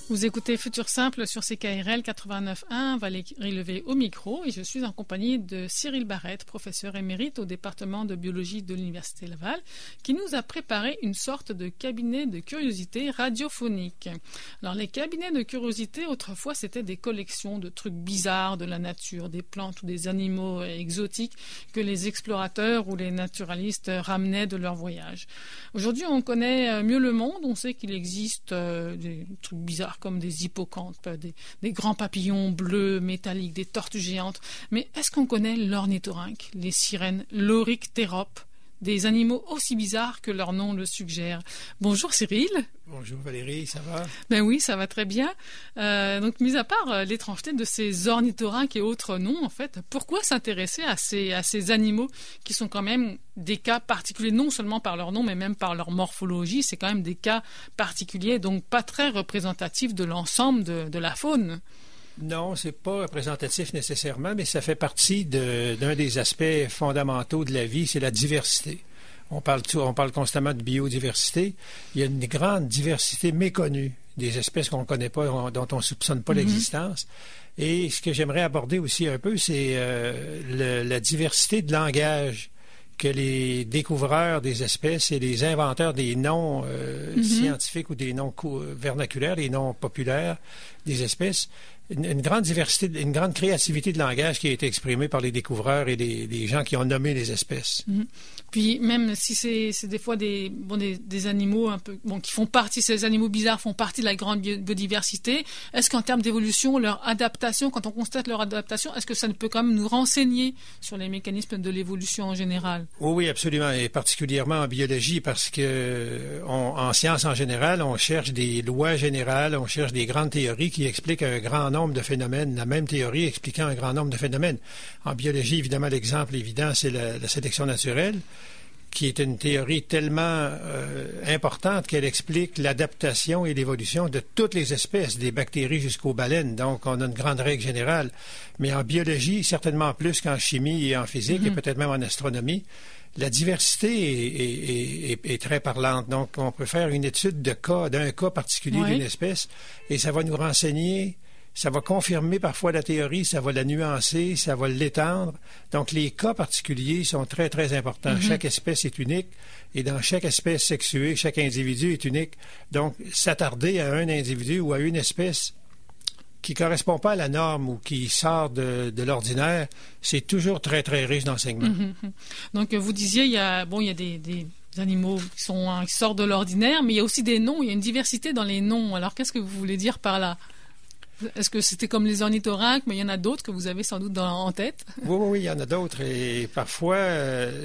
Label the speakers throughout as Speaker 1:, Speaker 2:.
Speaker 1: Vous écoutez Futur Simple sur CKRL 89.1, Valérie Levé au micro et je suis en compagnie de Cyril Barrette, professeur émérite au département de biologie de l'Université Laval, qui nous a préparé une sorte de cabinet de curiosité radiophonique. Alors les cabinets de curiosité, autrefois, c'était des collections de trucs bizarres de la nature, des plantes ou des animaux exotiques que les explorateurs ou les naturalistes ramenaient de leur voyage. Aujourd'hui, on connaît mieux le monde, on sait qu'il existe des trucs bizarres comme des hippocampes, des grands papillons bleus métalliques, des tortues géantes. Mais est-ce qu'on connaît l'ornithorynque, les sirènes, l'oryctérope, des animaux aussi bizarres que leur nom le suggère? Bonjour Cyril.
Speaker 2: Bonjour Valérie, ça va?
Speaker 1: Ben oui, ça va très bien. Donc, mis à part l'étrangeté de ces ornithorynques et autres noms, en fait, pourquoi s'intéresser à ces animaux qui sont quand même des cas particuliers, non seulement par leur nom, mais même par leur morphologie? C'est quand même des cas particuliers, donc pas très représentatifs de l'ensemble de la faune.
Speaker 2: Non, c'est pas représentatif nécessairement, mais ça fait partie d'un des aspects fondamentaux de la vie, c'est la diversité. On parle constamment de biodiversité. Il y a une grande diversité méconnue des espèces qu'on ne connaît pas, dont on ne soupçonne pas l'existence. Et ce que j'aimerais aborder aussi un peu, c'est la diversité de langage que les découvreurs des espèces et les inventeurs des noms scientifiques ou des noms vernaculaires, les noms populaires des espèces, une grande diversité, une grande créativité de langage qui a été exprimée par les découvreurs et les gens qui ont nommé les espèces.
Speaker 1: Puis même si c'est des fois des animaux un peu qui font partie, ces animaux bizarres font partie de la grande biodiversité, est-ce qu'en termes d'évolution, leur adaptation, quand on constate leur adaptation, est-ce que ça ne peut quand même nous renseigner sur les mécanismes de l'évolution en général?
Speaker 2: Oui, absolument, et particulièrement en biologie, parce que en sciences en général, on cherche des lois générales, on cherche des grandes théories qui expliquent un grand nombre de phénomènes, la même théorie expliquant un grand nombre de phénomènes. En biologie, évidemment, l'exemple évident, c'est la sélection naturelle, qui est une théorie tellement importante qu'elle explique l'adaptation et l'évolution de toutes les espèces, des bactéries jusqu'aux baleines. Donc, on a une grande règle générale. Mais en biologie, certainement plus qu'en chimie et en physique, et peut-être même en astronomie, la diversité est très parlante. Donc, on peut faire une étude d'un cas particulier d'une espèce, et ça va nous renseigner. Ça va confirmer parfois la théorie, ça va la nuancer, ça va l'étendre. Donc, les cas particuliers sont très, très importants. Chaque espèce est unique et dans chaque espèce sexuée, chaque individu est unique. Donc, s'attarder à un individu ou à une espèce qui ne correspond pas à la norme ou qui sort de l'ordinaire, c'est toujours très, très riche d'enseignement.
Speaker 1: Donc, vous disiez, il y a des animaux qui sortent de l'ordinaire, mais il y a aussi des noms, il y a une diversité dans les noms. Alors, qu'est-ce que vous voulez dire par là? Est-ce que c'était comme les ornithorynques, mais il y en a d'autres que vous avez sans doute en tête? Oui,
Speaker 2: il y en a d'autres. Et parfois, là,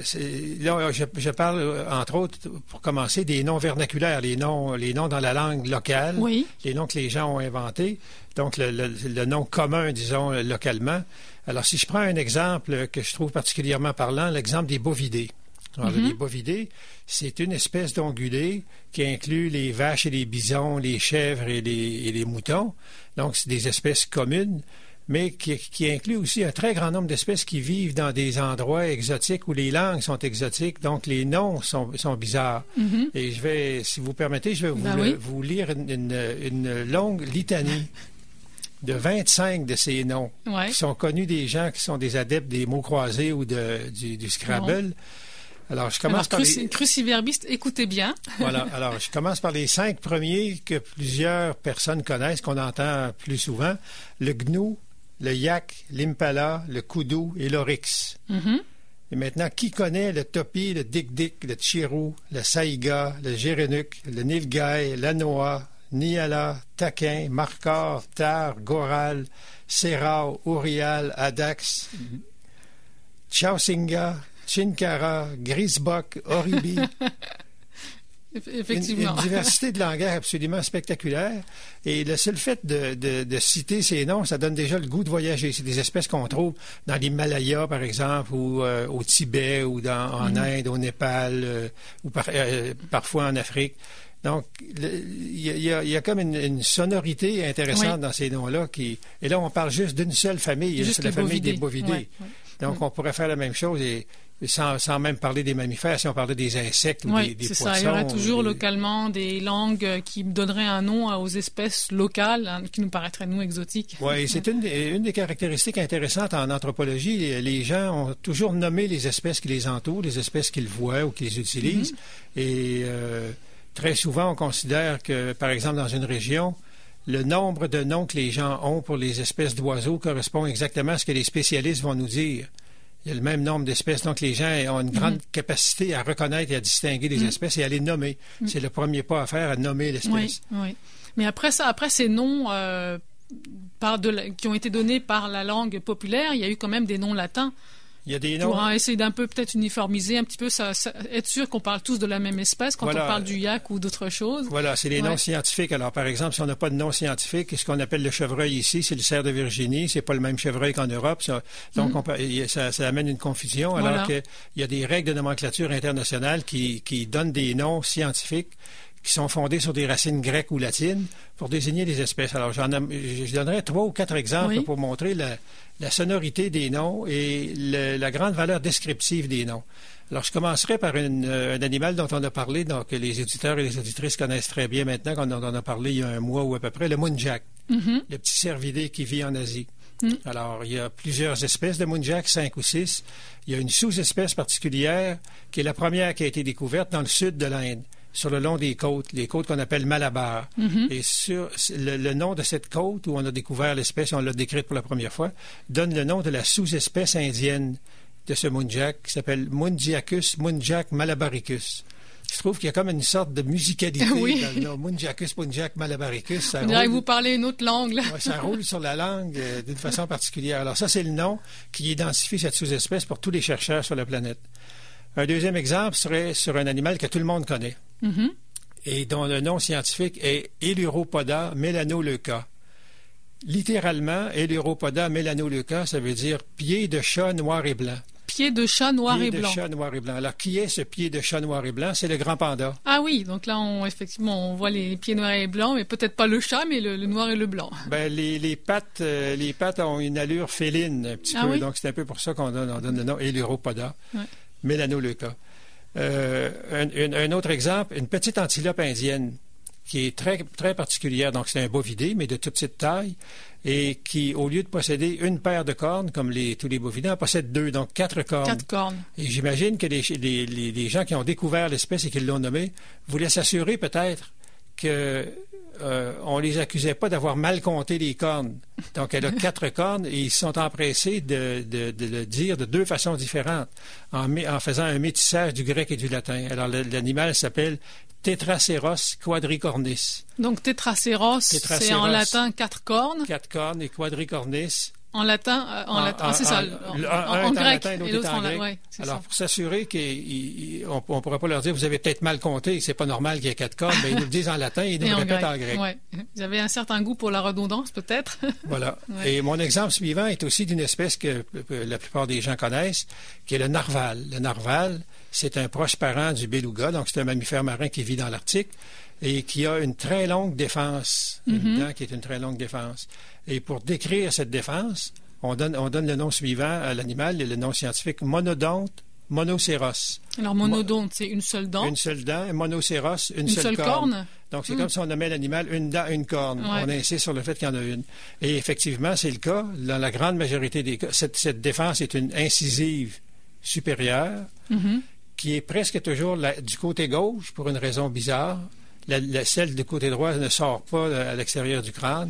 Speaker 2: je parle, entre autres, pour commencer, des noms vernaculaires, les noms dans la langue locale, les noms que les gens ont inventés, donc le nom commun, disons, localement. Alors, si je prends un exemple que je trouve particulièrement parlant, l'exemple des bovidés. Alors, les bovidés, c'est une espèce d'ongulés qui inclut les vaches et les bisons, les chèvres et les moutons. Donc, c'est des espèces communes, mais qui inclut aussi un très grand nombre d'espèces qui vivent dans des endroits exotiques où les langues sont exotiques. Donc, les noms sont bizarres. Et si vous permettez, je vais vous lire une longue litanie de 25 de ces noms qui sont connus des gens qui sont des adeptes des mots croisés ou du Scrabble. Alors, je commence par les...
Speaker 1: Cruciverbiste, écoutez bien.
Speaker 2: Voilà. Alors, je commence par les 5 premiers que plusieurs personnes connaissent, qu'on entend plus souvent. Le gnou, le yak, l'impala, le koudou et l'oryx. Et maintenant, qui connaît le topi, le dik-dik, le tchirou, le saïga, le gérénuc, le nilgaï, l'anoa, niala, taquin, marcor, tar, goral, serrao, ourial, adax, chausinga, Chinkara, Grisbok, Oribi.
Speaker 1: Effectivement.
Speaker 2: Une diversité de langage absolument spectaculaire. Et le seul fait de citer ces noms, ça donne déjà le goût de voyager. C'est des espèces qu'on trouve dans l'Himalaya, par exemple, ou au Tibet, ou en Inde, au Népal, ou parfois en Afrique. Donc, il y a comme une sonorité intéressante dans ces noms-là. Et là, on parle juste d'une seule famille. C'est la famille des bovidés. Donc, on pourrait faire la même chose. Et sans même parler des mammifères, si on parlait des insectes ou des
Speaker 1: c'est
Speaker 2: poissons.
Speaker 1: Ça. Il y aurait toujours localement des langues qui donneraient un nom aux espèces locales qui nous paraîtraient, nous, exotiques.
Speaker 2: Oui, c'est une des caractéristiques intéressantes en anthropologie. Les gens ont toujours nommé les espèces qui les entourent, les espèces qu'ils voient ou qu'ils utilisent. Et très souvent, on considère que, par exemple, dans une région, le nombre de noms que les gens ont pour les espèces d'oiseaux correspond exactement à ce que les spécialistes vont nous dire. Il y a le même nombre d'espèces, donc les gens ont une grande capacité à reconnaître et à distinguer les espèces et à les nommer. C'est le premier pas à faire, à nommer l'espèce.
Speaker 1: Oui. Mais après ces noms qui ont été donnés par la langue populaire, il y a eu quand même des noms latins.
Speaker 2: Il y a des noms.
Speaker 1: Pour essayer d'un peu peut-être uniformiser un petit peu, être sûr qu'on parle tous de la même espèce quand on parle du yak ou d'autre chose.
Speaker 2: Voilà, c'est les noms scientifiques. Alors, par exemple, si on n'a pas de nom scientifique, ce qu'on appelle le chevreuil ici, c'est le cerf de Virginie. C'est pas le même chevreuil qu'en Europe. Donc, ça amène une confusion. Alors qu'il y a des règles de nomenclature internationale qui donnent des noms scientifiques qui sont fondés sur des racines grecques ou latines pour désigner les espèces. Alors, je donnerai 3 ou 4 exemples pour montrer la sonorité des noms et la grande valeur descriptive des noms. Alors, je commencerai par un animal dont on a parlé, donc les auditeurs et les auditrices connaissent très bien maintenant, qu'on en a parlé il y a un mois ou à peu près, le muntjac, le petit cervidé qui vit en Asie. Alors, il y a plusieurs espèces de muntjac, 5 ou 6. Il y a une sous-espèce particulière qui est la première qui a été découverte dans le sud de l'Inde, sur le long des côtes, les côtes qu'on appelle Malabar. Et sur le nom de cette côte où on a découvert l'espèce, on l'a décrite pour la première fois, donne le nom de la sous-espèce indienne de ce muntjac qui s'appelle Mungiacus muntjac malabaricus. Je trouve qu'il y a comme une sorte de musicalité dans le nom Mungiacus muntjac malabaricus.
Speaker 1: On dirait que vous parlez une autre langue.
Speaker 2: Ça roule sur la langue d'une façon particulière. Alors ça, c'est le nom qui identifie cette sous-espèce pour tous les chercheurs sur la planète. Un deuxième exemple serait sur un animal que tout le monde connaît et dont le nom scientifique est Ailuropoda melanoleuca. Littéralement, Ailuropoda melanoleuca, ça veut dire pied de chat noir et blanc.
Speaker 1: Pied de chat noir et blanc.
Speaker 2: Pied de chat noir et blanc. Alors, qui est ce pied de chat noir et blanc? C'est le grand panda.
Speaker 1: Ah oui, donc là, effectivement, on voit les pieds noirs et blancs, mais peut-être pas le chat, mais le noir et le blanc.
Speaker 2: Ben, les pattes ont une allure féline un petit peu,
Speaker 1: oui?
Speaker 2: donc c'est un peu pour ça qu'on donne le nom Ailuropoda melanoleuca. Un autre exemple, une petite antilope indienne qui est très, très particulière. Donc, c'est un bovidé, mais de toute petite taille, et qui, au lieu de posséder une paire de cornes, comme tous les bovidés, en possède 2, donc 4 cornes.
Speaker 1: 4 cornes.
Speaker 2: Et j'imagine que les gens qui ont découvert l'espèce et qui l'ont nommée voulaient s'assurer peut-être que on les accusait pas d'avoir mal compté les cornes. Donc, elle a 4 cornes et ils sont empressés de le dire de 2 façons différentes en faisant un métissage du grec et du latin. Alors, l'animal s'appelle Tetraceros quadricornis.
Speaker 1: Donc, Tetraceros, c'est en latin 4 cornes.
Speaker 2: 4 cornes et quadricornis.
Speaker 1: En latin, c'est ça. En grec
Speaker 2: et l'autre en grec. Ouais, alors, pour s'assurer qu'on ne pourra pas leur dire, vous avez peut-être mal compté, c'est pas normal qu'il y ait 4 cornes, mais ils nous le disent en latin et ils nous le répètent en grec.
Speaker 1: Ouais. Vous avez un certain goût pour la redondance, peut-être.
Speaker 2: Voilà. Ouais. Et mon exemple suivant est aussi d'une espèce que la plupart des gens connaissent, qui est le narval. Le narval, c'est un proche parent du beluga, donc c'est un mammifère marin qui vit dans l'Arctique et qui a une très longue défense, une dent qui est une très longue défense. Et pour décrire cette défense, on donne le nom suivant à l'animal, le nom scientifique monodonte monocéros.
Speaker 1: Alors monodonte, c'est une seule dent.
Speaker 2: Une seule dent, et monocéros, une seule corne. Donc c'est comme si on nommait l'animal une dent, une corne. Ouais. On insiste sur le fait qu'il y en a une. Et effectivement, c'est le cas. Dans la grande majorité des cas, cette défense est une incisive supérieure qui est presque toujours du côté gauche pour une raison bizarre. Celle du côté droit ne sort pas à l'extérieur du crâne.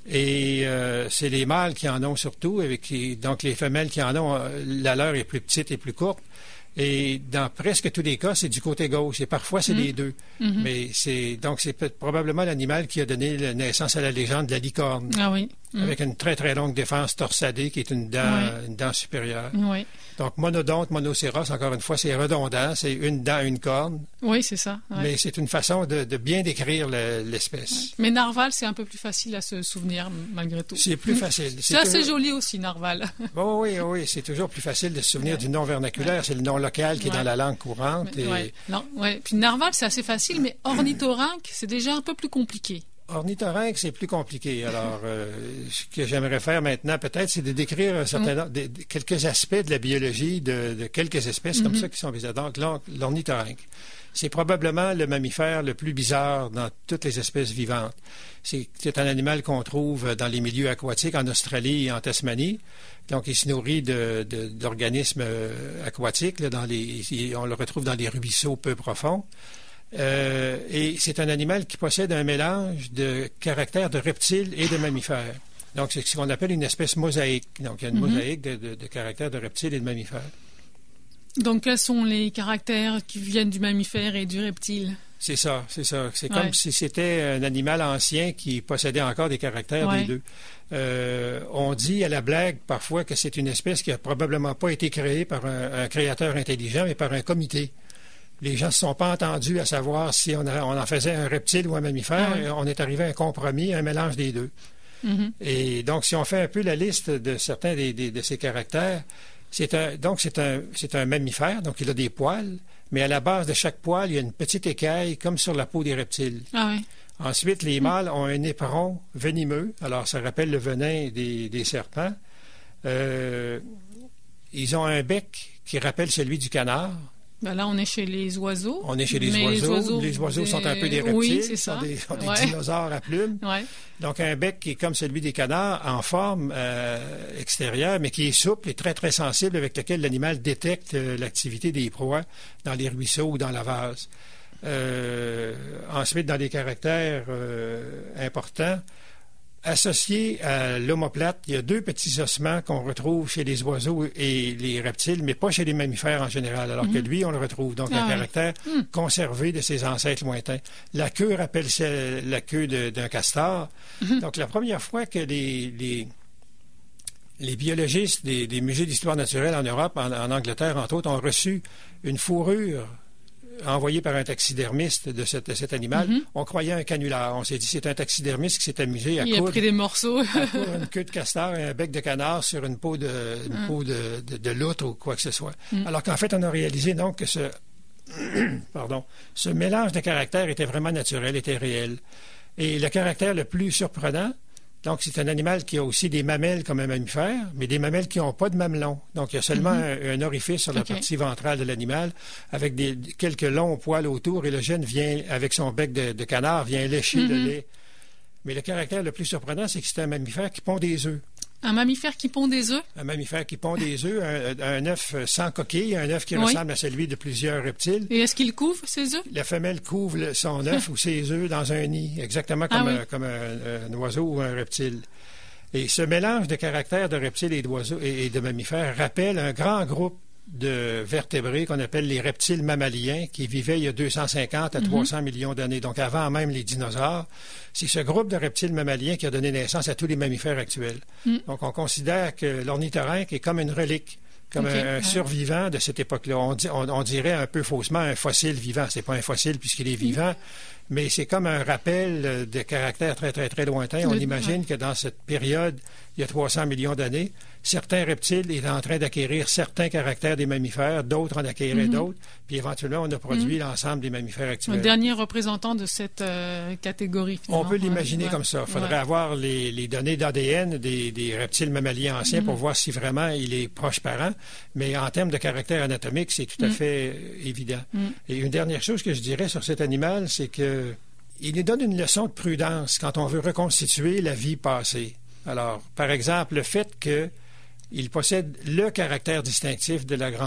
Speaker 2: Et c'est les mâles qui en ont surtout, donc les femelles qui en ont, la leur est plus petite et plus courte. Et dans presque tous les cas, c'est du côté gauche. Et parfois, c'est les deux. Mais c'est probablement l'animal qui a donné naissance à la légende de la licorne.
Speaker 1: Ah oui.
Speaker 2: Avec une très, très longue défense torsadée qui est une dent supérieure.
Speaker 1: Oui.
Speaker 2: Donc, monodonte, monocéros, encore une fois, c'est redondant. C'est une dent, une corne.
Speaker 1: Oui, c'est ça. Ouais.
Speaker 2: Mais c'est une façon de bien décrire l'espèce.
Speaker 1: Mais narval, c'est un peu plus facile à se souvenir, malgré tout.
Speaker 2: C'est plus facile.
Speaker 1: C'est assez joli aussi, narval.
Speaker 2: Oui. C'est toujours plus facile de se souvenir du nom vernaculaire. C'est le nom local qui est dans la langue courante.
Speaker 1: Puis narval, c'est assez facile, mais ornithorynque, c'est déjà un peu plus compliqué.
Speaker 2: Ornithorynque, c'est plus compliqué. Alors, ce que j'aimerais faire maintenant, peut-être, c'est de décrire un certain quelques aspects de la biologie de quelques espèces comme ça qui sont bizarres. Donc, l'ornithorynque, c'est probablement le mammifère le plus bizarre dans toutes les espèces vivantes. C'est un animal qu'on trouve dans les milieux aquatiques en Australie et en Tasmanie. Donc, il se nourrit d'organismes aquatiques. Là, on le retrouve dans les ruisseaux peu profonds. Et c'est un animal qui possède un mélange de caractères de reptiles et de mammifères. Donc, c'est ce qu'on appelle une espèce mosaïque. Donc, il y a une mosaïque de caractères de reptiles et de mammifères.
Speaker 1: Donc, quels sont les caractères qui viennent du mammifère et du reptile? C'est ça.
Speaker 2: C'est comme si c'était un animal ancien qui possédait encore des caractères des deux. On dit à la blague parfois que c'est une espèce qui n'a probablement pas été créée par un créateur intelligent, mais par un comité. Les gens ne se sont pas entendus à savoir si on en faisait un reptile ou un mammifère. On est arrivé à un compromis, un mélange des deux. Et donc, si on fait un peu la liste de certains de ces caractères, c'est un mammifère, donc il a des poils, mais à la base de chaque poil, il y a une petite écaille, comme sur la peau des reptiles. Ensuite, les mâles ont un éperon venimeux, alors ça rappelle le venin des serpents. Ils ont un bec qui rappelle celui du canard.
Speaker 1: Ben là, on est chez les oiseaux.
Speaker 2: On est chez les oiseaux. Les oiseaux sont un peu des reptiles.
Speaker 1: Oui, c'est ça.
Speaker 2: Sont des dinosaures à plumes. Donc, un bec qui est comme celui des canards, en forme extérieure, mais qui est souple et très, très sensible, avec lequel l'animal détecte l'activité des proies dans les ruisseaux ou dans la vase. Ensuite, dans les caractères importants, associés à l'omoplate, il y a deux petits ossements qu'on retrouve chez les oiseaux et les reptiles, mais pas chez les mammifères en général, alors que lui, on le retrouve. Donc, un caractère conservé de ses ancêtres lointains. La queue rappelle la queue d'un castor. Donc, la première fois que les biologistes des musées d'histoire naturelle en Europe, en Angleterre, entre autres, ont reçu une fourrure envoyé par un taxidermiste de cet animal, on croyait un canular. On s'est dit, c'est un taxidermiste qui s'est amusé à coudre...
Speaker 1: Il a pris des morceaux.
Speaker 2: à coudre une queue de castor et un bec de canard sur une peau de loutre ou quoi que ce soit. Alors qu'en fait, on a réalisé donc que ce mélange de caractères était vraiment naturel, était réel. Et le caractère le plus surprenant, donc, c'est un animal qui a aussi des mamelles comme un mammifère, mais des mamelles qui n'ont pas de mamelon. Donc, il y a seulement un orifice sur la partie ventrale de l'animal avec quelques longs poils autour et le jeune vient, avec son bec de canard, vient lécher le lait. Mais le caractère le plus surprenant, c'est que c'est un mammifère qui pond des œufs.
Speaker 1: Un mammifère qui pond des œufs? Un
Speaker 2: mammifère qui pond des œufs, un œuf sans coquille, un œuf qui ressemble à celui de plusieurs reptiles.
Speaker 1: Et est-ce qu'il couvre ses œufs?
Speaker 2: La femelle couvre son œuf ou ses œufs dans un nid, exactement comme un oiseau ou un reptile. Et ce mélange de caractères de reptiles et d'oiseaux et de mammifères rappelle un grand groupe de vertébrés qu'on appelle les reptiles mammaliens qui vivaient il y a 250 à 300 millions d'années, donc avant même les dinosaures. C'est ce groupe de reptiles mammaliens qui a donné naissance à tous les mammifères actuels. Donc, on considère que l'ornithorynque est comme une relique, comme un survivant de cette époque-là. On dirait un peu faussement un fossile vivant. C'est pas un fossile puisqu'il est vivant, mais c'est comme un rappel de caractères très, très, très lointains. On imagine que dans cette période, il y a 300 millions d'années, certains reptiles étaient en train d'acquérir certains caractères des mammifères, d'autres en acquéraient d'autres, puis éventuellement, on a produit l'ensemble des mammifères actuels.
Speaker 1: Le dernier représentant de cette catégorie, finalement.
Speaker 2: On peut l'imaginer comme ça. Il faudrait avoir les données d'ADN des reptiles mammaliens anciens pour voir si vraiment il est proche parent, mais en termes de caractère anatomique, c'est tout à fait évident. Et une dernière chose que je dirais sur cet animal, c'est que il nous donne une leçon de prudence quand on veut reconstituer la vie passée. Alors, par exemple, le fait qu'il possède le caractère distinctif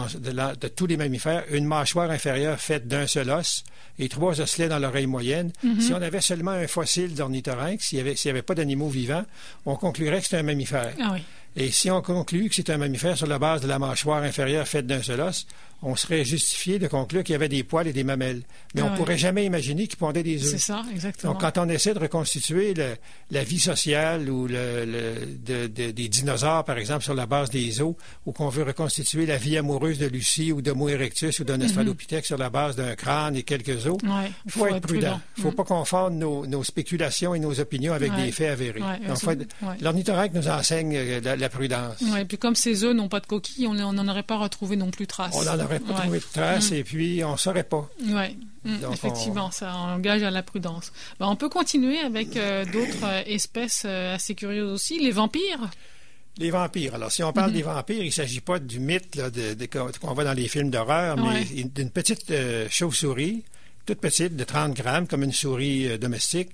Speaker 2: de tous les mammifères, une mâchoire inférieure faite d'un seul os et 3 osselets dans l'oreille moyenne. Si on avait seulement un fossile d'ornithorynque, s'il n'y avait pas d'animaux vivants, on conclurait que c'est un mammifère. Et si on conclut que c'est un mammifère sur la base de la mâchoire inférieure faite d'un seul os, on serait justifié de conclure qu'il y avait des poils et des mamelles. Mais on ne pourrait jamais imaginer qu'il pondait des œufs.
Speaker 1: C'est ça, exactement.
Speaker 2: Donc, quand on essaie de reconstituer la vie sociale ou des dinosaures, par exemple, sur la base des os, ou qu'on veut reconstituer la vie amoureuse de Lucie ou d'Homo erectus ou d'un Australopithèque sur la base d'un crâne et quelques os, il faut être prudent. Il ne faut pas confondre nos spéculations et nos opinions avec des faits avérés. Donc, l'ornithorynque nous enseigne la prudence.
Speaker 1: Oui, puis comme ces œufs n'ont pas de coquille, on n'en aurait pas retrouvé non plus trace.
Speaker 2: On n'en aurait pas trouvé de trace et puis on ne saurait pas.
Speaker 1: Oui, effectivement, ça engage à la prudence. On peut continuer avec d'autres espèces assez curieuses aussi, les vampires.
Speaker 2: Les vampires. Alors, si on parle des vampires, il ne s'agit pas du mythe là, qu'on voit dans les films d'horreur, mais d'une petite chauve-souris, toute petite, de 30 grammes, comme une souris domestique.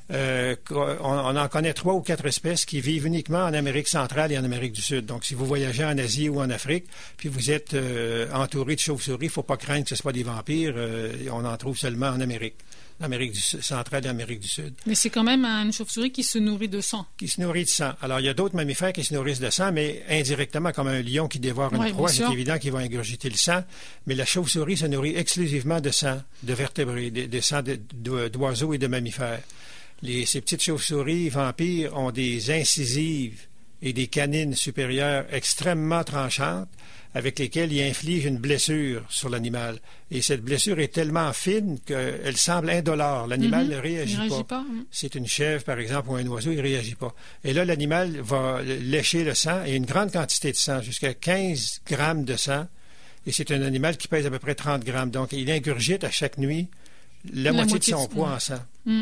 Speaker 2: On en connaît 3 ou 4 espèces qui vivent uniquement en Amérique centrale et en Amérique du Sud. Donc, si vous voyagez en Asie ou en Afrique, puis vous êtes entouré de chauves-souris, il ne faut pas craindre que ce soit des vampires. On en trouve seulement en Amérique centrale et Amérique du Sud.
Speaker 1: Mais c'est quand même une chauve-souris qui se nourrit de sang. Qui
Speaker 2: se nourrit de sang. Alors, il y a d'autres mammifères qui se nourrissent de sang, mais indirectement, comme un lion qui dévore une proie, c'est évident qu'il va ingurgiter le sang. Mais la chauve-souris se nourrit exclusivement de sang, de vertébrés, de sang d'oiseaux et de mammifères. Ces petites chauves-souris vampires ont des incisives et des canines supérieures extrêmement tranchantes avec lesquelles ils infligent une blessure sur l'animal. Et cette blessure est tellement fine qu'elle semble indolore. L'animal ne réagit pas. C'est une chèvre, par exemple, ou un oiseau, il ne réagit pas. Et là, l'animal va lécher le sang, et une grande quantité de sang, jusqu'à 15 grammes de sang. Et c'est un animal qui pèse à peu près 30 grammes. Donc, il ingurgite à chaque nuit la moitié de son poids en sang.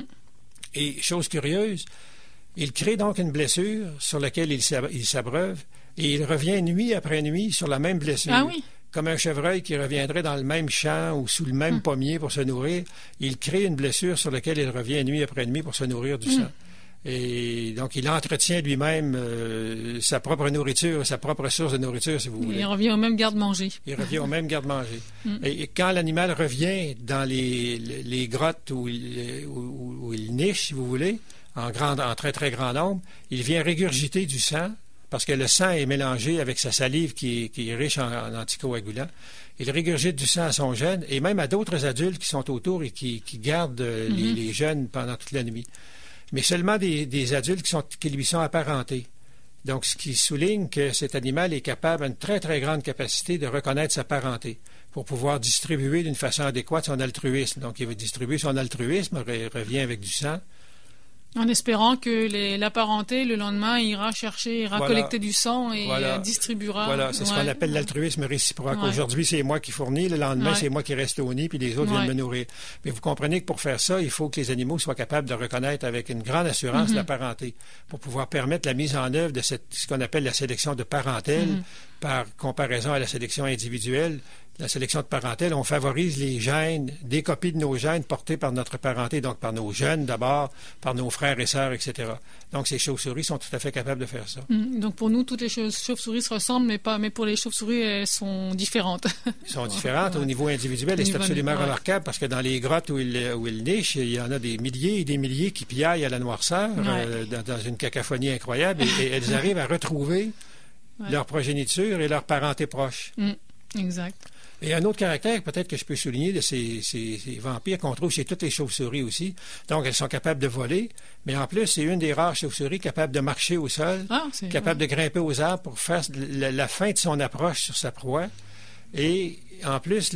Speaker 2: Et chose curieuse, il crée donc une blessure sur laquelle il s'abreuve et il revient nuit après nuit sur la même blessure.
Speaker 1: Ah oui?
Speaker 2: Comme un chevreuil qui reviendrait dans le même champ ou sous le même pommier pour se nourrir, il crée une blessure sur laquelle il revient nuit après nuit pour se nourrir du sang. Et donc, il entretient lui-même sa propre nourriture, sa propre source de nourriture, si vous voulez.
Speaker 1: Il revient au même garde-manger.
Speaker 2: Il revient au même garde-manger. Et quand l'animal revient dans les grottes où il niche, si vous voulez, en très, très grand nombre, il vient régurgiter du sang, parce que le sang est mélangé avec sa salive qui est riche en anticoagulants. Il régurgite du sang à son jeune, et même à d'autres adultes qui sont autour et qui gardent les jeunes pendant toute la nuit. Mais seulement des adultes qui lui sont apparentés. Donc, ce qui souligne que cet animal est capable, à une très, très grande capacité, de reconnaître sa parenté pour pouvoir distribuer d'une façon adéquate son altruisme. Donc, il va distribuer son altruisme, revient avec du sang.
Speaker 1: En espérant que la parenté, le lendemain, ira collecter du sang et distribuera.
Speaker 2: Voilà, c'est ce qu'on appelle l'altruisme réciproque. Aujourd'hui, c'est moi qui fournis, le lendemain, c'est moi qui reste au nid, puis les autres viennent me nourrir. Mais vous comprenez que pour faire ça, il faut que les animaux soient capables de reconnaître avec une grande assurance la parenté, pour pouvoir permettre la mise en œuvre de ce qu'on appelle la sélection de parentèle, par comparaison à la sélection individuelle. La sélection de parentèle, on favorise les gènes, des copies de nos gènes portés par notre parenté, donc par nos jeunes d'abord, par nos frères et sœurs, etc. Donc, ces chauves-souris sont tout à fait capables de faire ça.
Speaker 1: Donc, pour nous, toutes les chauves-souris se ressemblent, mais pour les chauves-souris, elles sont différentes.
Speaker 2: Elles sont différentes au niveau individuel, et c'est absolument remarquable parce que dans les grottes où ils nichent, il y en a des milliers et des milliers qui piaillent à la noirceur, dans une cacophonie incroyable, et elles arrivent à retrouver leur progéniture et leur parenté proche.
Speaker 1: Exact.
Speaker 2: Et un autre caractère, peut-être que je peux souligner, de ces vampires qu'on trouve chez toutes les chauves-souris aussi. Donc, elles sont capables de voler, mais en plus, c'est une des rares chauves-souris capables de marcher au sol, capable de grimper aux arbres pour faire la fin de son approche sur sa proie. Et en plus,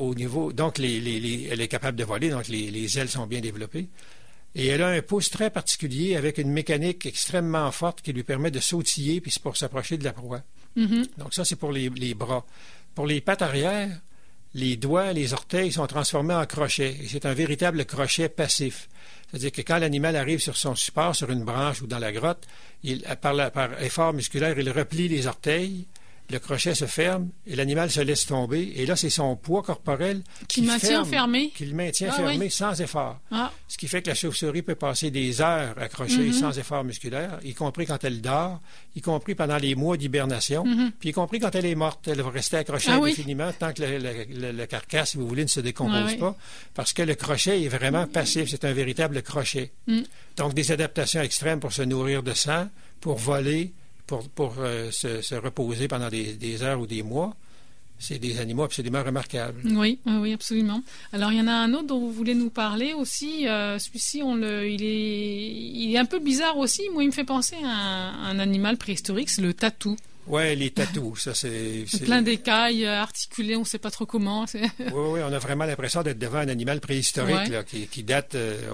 Speaker 2: elle est capable de voler, donc les ailes sont bien développées. Et elle a un pouce très particulier avec une mécanique extrêmement forte qui lui permet de sautiller puis pour s'approcher de la proie. Donc, ça, c'est pour les bras. Pour les pattes arrière, les doigts, les orteils sont transformés en crochets. Et c'est un véritable crochet passif. C'est-à-dire que quand l'animal arrive sur son support, sur une branche ou dans la grotte, par effort musculaire, il replie les orteils, le crochet se ferme et l'animal se laisse tomber. Et là, c'est son poids corporel qui le maintient fermé sans effort. Ce qui fait que la chauve-souris peut passer des heures accrochée sans effort musculaire, y compris quand elle dort, y compris pendant les mois d'hibernation, puis y compris quand elle est morte. Elle va rester accrochée indéfiniment tant que la carcasse, si vous voulez, ne se décompose pas, parce que le crochet est vraiment passif. C'est un véritable crochet. Donc, des adaptations extrêmes pour se nourrir de sang, pour voler, pour se reposer pendant des heures ou des mois. C'est des animaux absolument remarquables.
Speaker 1: Oui, absolument. Alors, il y en a un autre dont vous voulez nous parler aussi. Celui-ci, il est un peu bizarre aussi. Moi, il me fait penser à un animal préhistorique, c'est le tatou.
Speaker 2: Oui, les tatous, ça c'est
Speaker 1: plein d'écailles articulées, on ne sait pas trop comment.
Speaker 2: Oui, on a vraiment l'impression d'être devant un animal préhistorique là, qui date,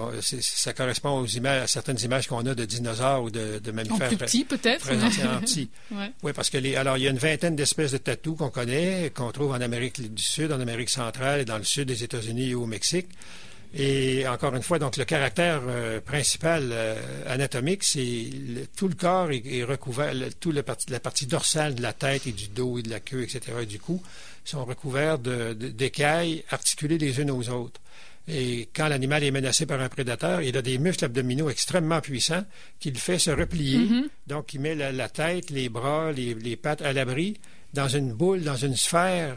Speaker 2: ça correspond à certaines images qu'on a de dinosaures ou de mammifères.
Speaker 1: En plus petit peut-être.
Speaker 2: Présentés en petit.
Speaker 1: Ouais.
Speaker 2: Oui, parce que alors il y a une vingtaine d'espèces de tatous qu'on connaît, qu'on trouve en Amérique du Sud, en Amérique centrale et dans le sud des États-Unis et au Mexique. Et encore une fois, donc le caractère principal anatomique, c'est tout le corps est recouvert, la partie dorsale de la tête et du dos et de la queue, etc., et du cou, sont recouverts d'écailles articulées les unes aux autres. Et quand l'animal est menacé par un prédateur, il a des muscles abdominaux extrêmement puissants qui le fait se replier. Mm-hmm. Donc, il met la tête, les bras, les pattes à l'abri dans une boule, dans une sphère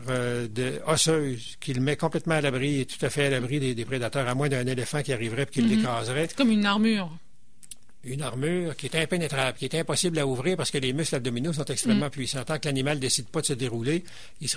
Speaker 2: osseuse qui le met complètement à l'abri et tout à fait à l'abri des prédateurs, à moins d'un éléphant qui arriverait et qui l'écraserait.
Speaker 1: C'est comme une armure.
Speaker 2: Une armure qui est impénétrable, qui est impossible à ouvrir parce que les muscles abdominaux sont extrêmement puissants. Tant que l'animal ne décide pas de se dérouler, il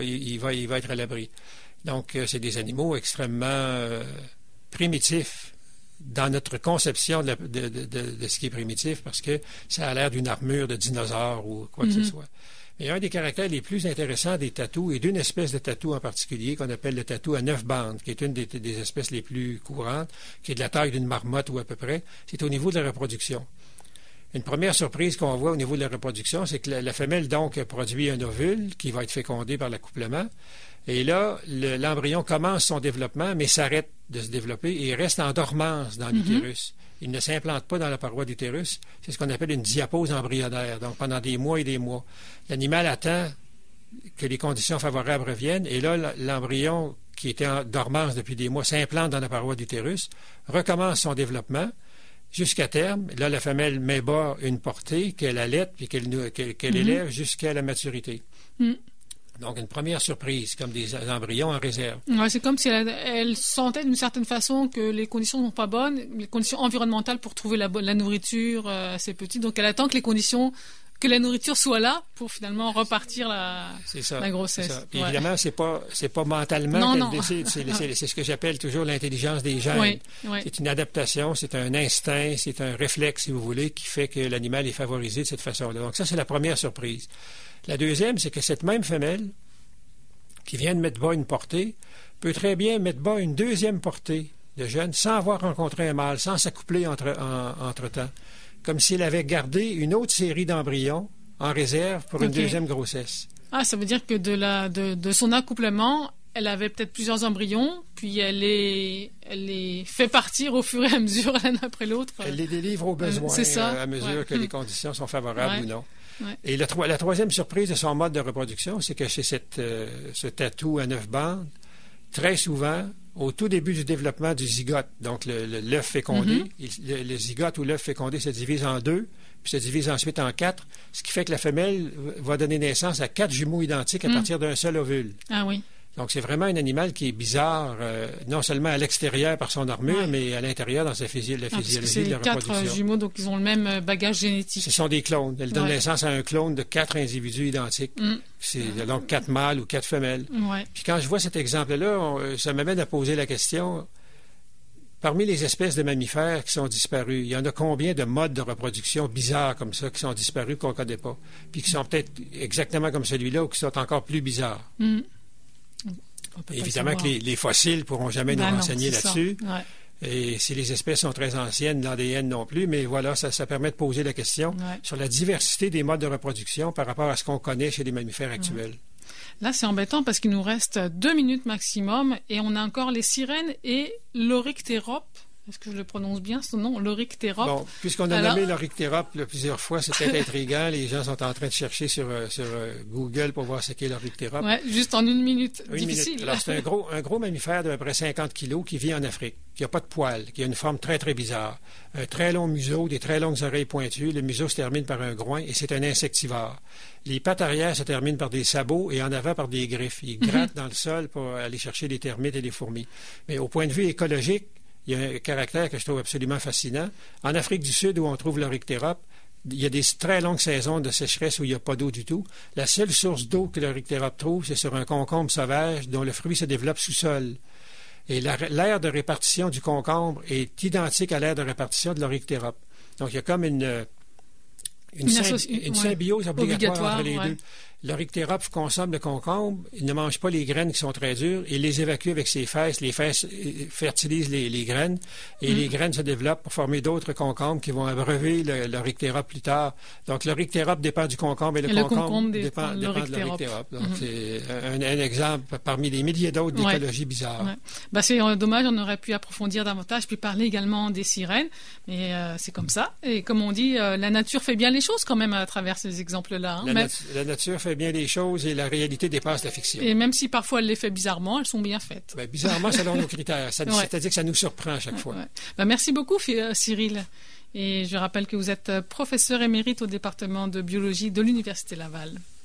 Speaker 2: va être à l'abri. Donc, c'est des animaux extrêmement primitifs dans notre conception de ce qui est primitif parce que ça a l'air d'une armure de dinosaure ou quoi que ce soit. Et un des caractères les plus intéressants des tatous, et d'une espèce de tatou en particulier, qu'on appelle le tatou à 9 bandes, qui est une des espèces les plus courantes, qui est de la taille d'une marmotte ou à peu près, c'est au niveau de la reproduction. Une première surprise qu'on voit au niveau de la reproduction, c'est que la femelle, donc, produit un ovule qui va être fécondé par l'accouplement. Et là, l'embryon commence son développement, mais s'arrête de se développer et reste en dormance dans l'utérus. Il ne s'implante pas dans la paroi d'utérus. C'est ce qu'on appelle une diapause embryonnaire. Donc, pendant des mois et des mois, l'animal attend que les conditions favorables reviennent. Et là, l'embryon, qui était en dormance depuis des mois, s'implante dans la paroi d'utérus, recommence son développement jusqu'à terme. Là, la femelle met bas une portée qu'elle allaite puis qu'elle élève jusqu'à la maturité. Donc, une première surprise, comme des embryons en réserve.
Speaker 1: Ouais, c'est comme si elle sentait d'une certaine façon que les conditions ne sont pas bonnes, les conditions environnementales pour trouver la nourriture assez petite. Donc, elle attend que la nourriture soit là pour finalement repartir la grossesse.
Speaker 2: C'est ça. Puis évidemment, c'est pas mentalement qu'elle décide. C'est ce que j'appelle toujours l'intelligence des gènes.
Speaker 1: Oui.
Speaker 2: C'est une adaptation, c'est un instinct, c'est un réflexe, si vous voulez, qui fait que l'animal est favorisé de cette façon-là. Donc, ça, c'est la première surprise. La deuxième, c'est que cette même femelle qui vient de mettre bas une portée peut très bien mettre bas une deuxième portée de jeunes sans avoir rencontré un mâle, sans s'accoupler entre-temps, comme s'il avait gardé une autre série d'embryons en réserve pour une deuxième grossesse.
Speaker 1: Ah, ça veut dire que de son accouplement, elle avait peut-être plusieurs embryons, puis elle les fait partir au fur et à mesure, l'un après l'autre.
Speaker 2: Elle les délivre au besoin, à mesure que les conditions sont favorables ou non. Ouais. Et la troisième surprise de son mode de reproduction, c'est que chez ce tatou à 9 bandes, très souvent, au tout début du développement du zygote, donc l'œuf fécondé, le zygote ou l'œuf fécondé se divise en 2, puis se divise ensuite en 4, ce qui fait que la femelle va donner naissance à 4 jumeaux identiques à partir d'un seul ovule.
Speaker 1: Ah oui.
Speaker 2: Donc, c'est vraiment un animal qui est bizarre, non seulement à l'extérieur par son armure, mais à l'intérieur dans la physiologie de la reproduction.
Speaker 1: C'est 4 jumeaux, donc ils ont le même bagage génétique.
Speaker 2: Ce sont des clones. Elles donnent naissance à un clone de 4 individus identiques. C'est donc 4 mâles ou 4 femelles. Puis quand je vois cet exemple-là, ça m'amène à poser la question, parmi les espèces de mammifères qui sont disparues, il y en a combien de modes de reproduction bizarres comme ça qui sont disparus qu'on ne connaît pas, puis qui sont peut-être exactement comme celui-là ou qui sont encore plus bizarres? Évidemment que les fossiles ne pourront jamais nous renseigner là-dessus. Et si les espèces sont très anciennes, l'ADN non plus, mais voilà, ça permet de poser la question sur la diversité des modes de reproduction par rapport à ce qu'on connaît chez les mammifères actuels.
Speaker 1: Là, c'est embêtant parce qu'il nous reste 2 minutes maximum et on a encore les sirènes et l'Oryctérope. Est-ce que je le prononce bien, son nom, l'Oryctérope?
Speaker 2: Bon, puisqu'on a nommé l'Oryctérope plusieurs fois, c'est peut-être intriguant. Les gens sont en train de chercher sur Google pour voir ce qu'est l'Oryctérope.
Speaker 1: Oui, juste en 1 minute.
Speaker 2: Difficile. Alors, c'est un gros mammifère d'à peu près 50 kilos qui vit en Afrique, qui n'a pas de poils, qui a une forme très, très bizarre. Un très long museau, des très longues oreilles pointues. Le museau se termine par un groin et c'est un insectivore. Les pattes arrière se terminent par des sabots et en avant par des griffes. Il gratte dans le sol pour aller chercher les termites et les fourmis. Mais au point de vue écologique, il y a un caractère que je trouve absolument fascinant. En Afrique du Sud, où on trouve l'Oryctérope, il y a des très longues saisons de sécheresse où il n'y a pas d'eau du tout. La seule source d'eau que l'Oryctérope trouve, c'est sur un concombre sauvage dont le fruit se développe sous sol. Et l'aire de répartition du concombre est identique à l'aire de répartition de l'Oryctérope. Donc, il y a comme une symbiose obligatoire entre les deux. L'Oryctérophe consomme le concombre, il ne mange pas les graines qui sont très dures, il les évacue avec ses fesses, les fesses fertilisent les graines, et les graines se développent pour former d'autres concombres qui vont abreuver l'Oryctérophe plus tard. Donc l'Oryctérophe dépend du concombre et le concombre dépend de l'Oryctérophe. Donc c'est un exemple parmi les milliers d'autres d'écologie bizarre.
Speaker 1: C'est dommage, on aurait pu approfondir davantage, puis parler également des sirènes, mais c'est comme ça. Et comme on dit, la nature fait bien les choses quand même à travers ces exemples-là.
Speaker 2: La nature fait bien les choses et la réalité dépasse la fiction.
Speaker 1: Et même si parfois elle les fait bizarrement, elles sont bien faites.
Speaker 2: Bizarrement selon nos critères. C'est-à-dire que ça nous surprend à chaque fois.
Speaker 1: Merci beaucoup, Cyril. Et je rappelle que vous êtes professeur émérite au département de biologie de l'Université Laval.